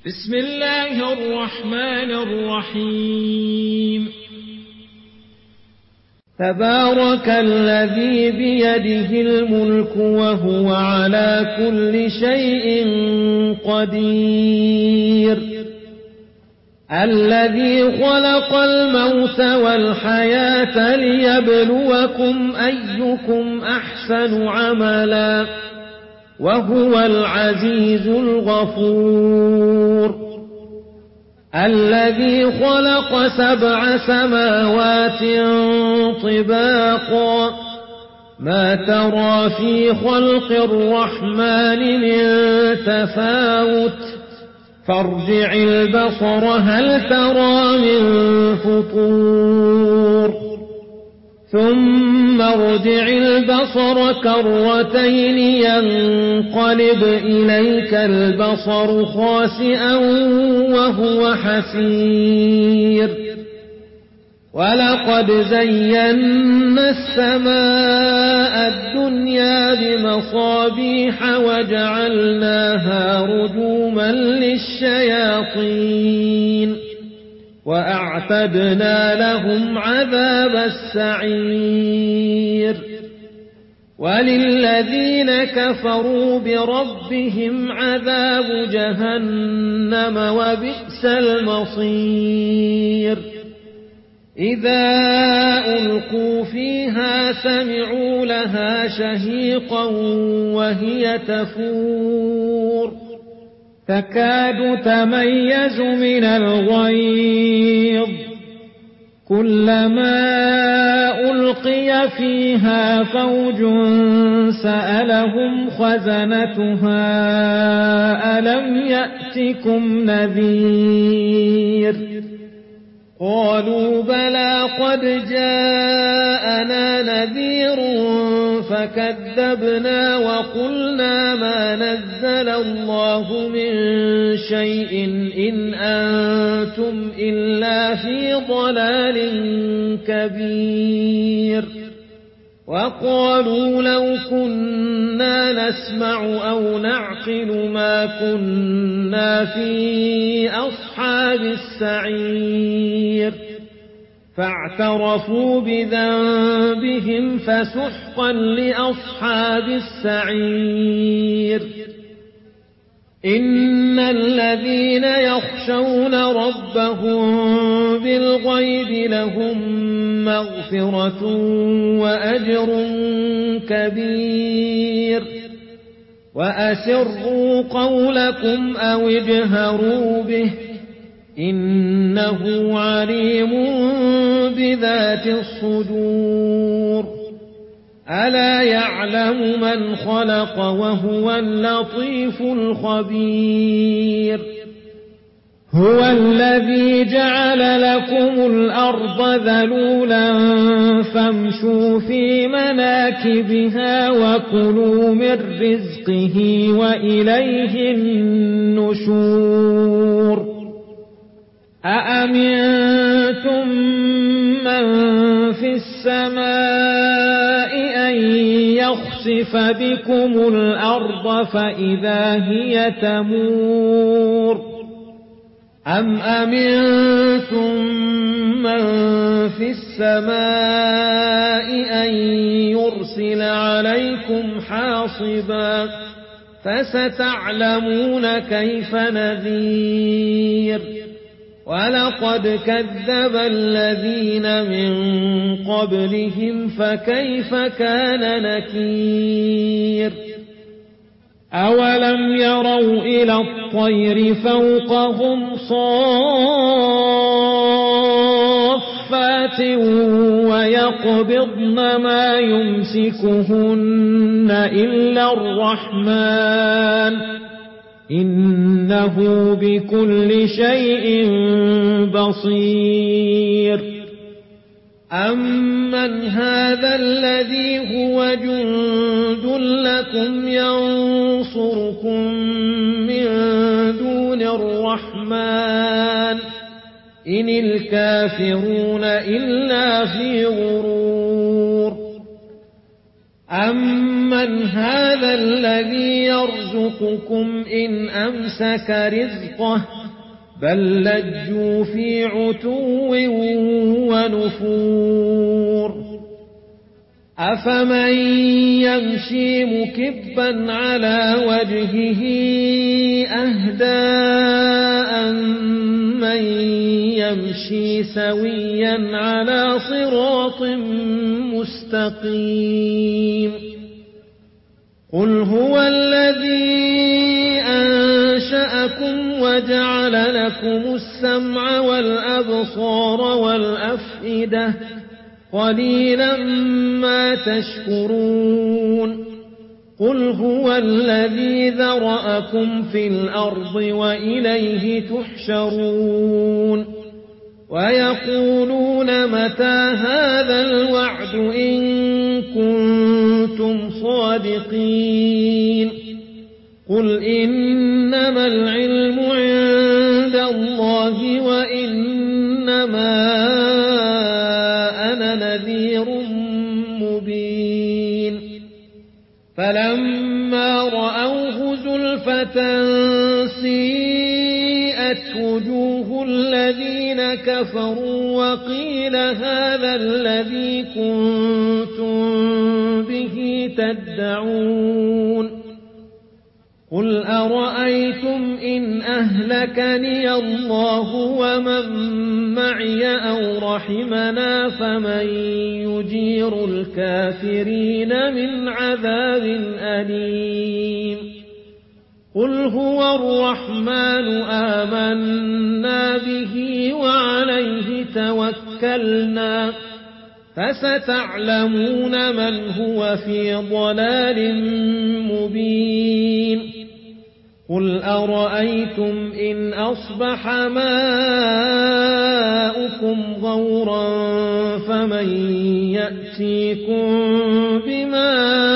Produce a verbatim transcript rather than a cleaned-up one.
بسم الله الرحمن الرحيم. تبارك الذي بيده الملك وهو على كل شيء قدير، الذي خلق الموت والحياة ليبلوكم أيكم أحسن عملا وهو العزيز الغفور، الذي خلق سبع سماوات طباقا ما ترى في خلق الرحمن من تفاوت فارجع البصر هل ترى من فطور ثم ارجع البصر كرتين ينقلب إليك البصر خاسئا وهو حسير، ولقد زينا السماء الدنيا بمصابيح وجعلناها رجوما للشياطين وأعتدنا لهم عذاب السعير، وللذين كفروا بربهم عذاب جهنم وبئس المصير. إذا ألقوا فيها سمعوا لها شهيقا وهي تفور تكاد تميز من الغيظ، كلما ألقي فيها فوج سألهم خزنتها ألم يأتكم نذير، قالوا بلى قد جاءنا نذير فكذبنا وقلنا ما نزل الله من شيء إن أنتم إلا في ضلال كبير، وقالوا لو كنا نسمع أو نعقل ما كنا في أصحاب السعير، فاعترفوا بذنبهم فسحقا لأصحاب السعير. إن الذين يخشون ربهم بالغيب لهم مغفرة وأجر كبير، وأسروا قولكم أو اجهروا به إنه عليم بذات الصدور. ألا يعلم من خلق وهو اللطيف الخبير. هو الذي جعل لكم الأرض ذلولا فامشوا في مناكبها وكلوا من رزقه وإليه النشور. أأمنتم من في السماء أن يخسف بكم الأرض فإذا هي تمور، أم أمنتم من في السماء أن يرسل عليكم حاصبا فستعلمون كيف نذير. ولقد كذب الذين من قبلهم فكيف كان نكير. أولم يروا إلى الطير فوقهم صافات ويقبضن ما يمسكهن إلا الرحمن إنه بكل شيء بصير. أمن هذا الذي هو جند لكم ينصركم من دون الرحمن إن الكافرون إلا في غرور. أَمَّنْ هَذَا الَّذِي يَرْزُقُكُمْ إِنْ أَمْسَكَ رِزْقَهُ بَل لَّجُّوا فِي عُتُوٍّ وَنُفُورٍ أَفَمَن يَمْشِي مُكِبًّا عَلَى وَجْهِهِ أَهْدَىٰ أَمَّن يَمْشِي سَوِيًّا عَلَى صِرَاطٍ مُّسْتَقِيمٍ قُلْ هُوَ الَّذِي أَنشَأَكُمْ وَجَعَلَ لَكُمُ السَّمْعَ وَالْأَبْصَارَ وَالْأَفْئِدَةَ قَلِيلًا مَا تَشْكُرُونَ قُلْ هُوَ الَّذِي ذَرَأَكُمْ فِي الْأَرْضِ وَإِلَيْهِ تُحْشَرُونَ وَيَقُولُونَ مَتَىٰ هَٰذَا الْوَعْدُ إِن كُنتُمْ صَادِقِينَ قُلْ إِنَّمَا الْعِلْمُ عِندَ اللَّهِ وَإِنَّمَا أَنَا نَذِيرٌ مُّبِينٌ فَلَمَّا رَأَوْهُ زُلْفَةً سِيئَتْ وُجُوهُ الَّذِينَ كَفَرُوا وَقِيلَ هَٰذَا الَّذِي كُنتُم بِهِ تَدَّعُونَ قُلْ أَرَأَيْتُمْ إِنْ أَهْلَكَنِيَ اللَّهُ وَمَن مَّعِيَ أَوْ رَحِمَنَا فَمَن يُجِيرُ الْكَافِرِينَ مِنْ عَذَابٍ أَلِيمٍ قُلْ هُوَ الرَّحْمَٰنُ آمَنَّا بِهِ وَعَلَيْهِ تَوَكَّلْنَا فَسَتَعْلَمُونَ مَنْ هُوَ فِي ضَلَالٍ مُّبِينٍ قُلْ أَرَأَيْتُمْ إِنْ أَصْبَحَ مَاؤُكُمْ غَوْرًا فَمَن يَأْتِيكُم بِمَاءٍ